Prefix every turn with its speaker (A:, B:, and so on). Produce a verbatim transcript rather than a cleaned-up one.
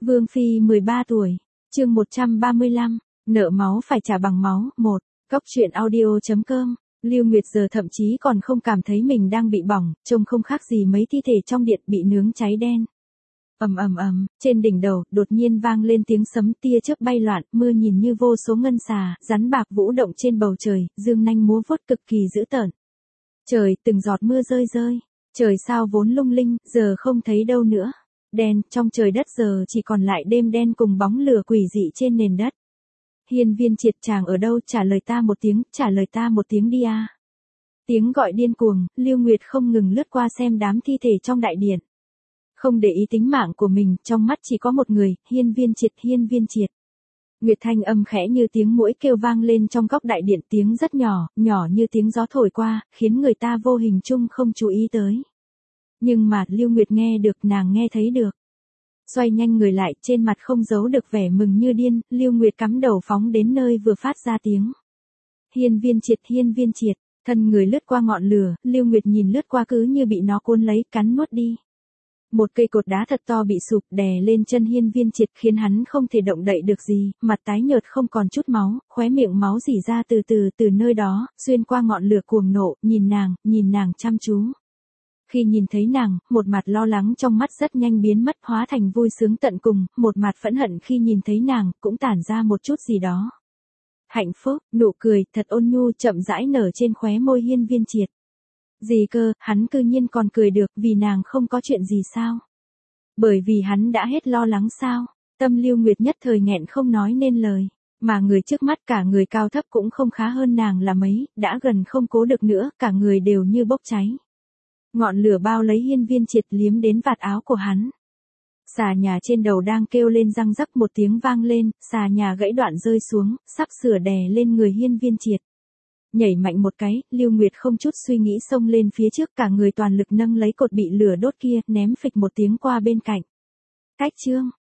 A: Vương Phi mười ba tuổi, chương một trăm ba mươi lăm, nợ máu phải trả bằng máu, một, Cóc truyện audio chấm com. Lưu Nguyệt giờ thậm chí còn không cảm thấy mình đang bị bỏng, trông không khác gì mấy thi thể trong điện bị nướng cháy đen. Ầm ầm ầm, trên đỉnh đầu đột nhiên vang lên tiếng sấm, tia chớp bay loạn, mưa nhìn như vô số ngân xà, rắn bạc vũ động trên bầu trời, dương nanh múa vuốt cực kỳ dữ tợn. Trời, từng giọt mưa rơi rơi, trời sao vốn lung linh, giờ không thấy đâu nữa. Đen, trong trời đất giờ chỉ còn lại đêm đen cùng bóng lửa quỷ dị trên nền đất. Hiên Viên Triệt, chàng ở đâu, trả lời ta một tiếng, trả lời ta một tiếng đi a. Tiếng gọi điên cuồng, Lưu Nguyệt không ngừng lướt qua xem đám thi thể trong đại điện. Không để ý tính mạng của mình, trong mắt chỉ có một người, Hiên Viên Triệt, Hiên Viên Triệt. Nguyệt thanh âm khẽ như tiếng muỗi kêu vang lên trong góc đại điện, tiếng rất nhỏ, nhỏ như tiếng gió thổi qua, khiến người ta vô hình chung không chú ý tới. Nhưng mà Lưu Nguyệt nghe được, nàng nghe thấy được. Xoay nhanh người lại, trên mặt không giấu được vẻ mừng như điên, Lưu Nguyệt cắm đầu phóng đến nơi vừa phát ra tiếng. Hiên Viên Triệt, Hiên Viên Triệt, thân người lướt qua ngọn lửa, Lưu Nguyệt nhìn lướt qua cứ như bị nó cuốn lấy, cắn nuốt đi. Một cây cột đá thật to bị sụp đè lên chân Hiên Viên Triệt khiến hắn không thể động đậy được gì, mặt tái nhợt không còn chút máu, khóe miệng máu rỉ ra từ từ từ nơi đó, xuyên qua ngọn lửa cuồng nộ, nhìn nàng, nhìn nàng chăm chú. Khi nhìn thấy nàng, một mặt lo lắng trong mắt rất nhanh biến mất hóa thành vui sướng tận cùng, một mặt phẫn hận khi nhìn thấy nàng, cũng tản ra một chút gì đó. Hạnh phúc, nụ cười, thật ôn nhu chậm rãi nở trên khóe môi Hiên Viên Triệt. Gì cơ, hắn cư nhiên còn cười được vì nàng không có chuyện gì sao? Bởi vì hắn đã hết lo lắng sao? Tâm Lưu Nguyệt nhất thời nghẹn không nói nên lời. Mà người trước mắt cả người cao thấp cũng không khá hơn nàng là mấy, đã gần không cố được nữa, cả người đều như bốc cháy. Ngọn lửa bao lấy Hiên Viên Triệt liếm đến vạt áo của hắn. Xà nhà trên đầu đang kêu lên răng rắc, một tiếng vang lên, xà nhà gãy đoạn rơi xuống, sắp sửa đè lên người Hiên Viên Triệt. Nhảy mạnh một cái, Lưu Nguyệt không chút suy nghĩ xông lên phía trước, cả người toàn lực nâng lấy cột bị lửa đốt kia, ném phịch một tiếng qua bên cạnh. Cách chương,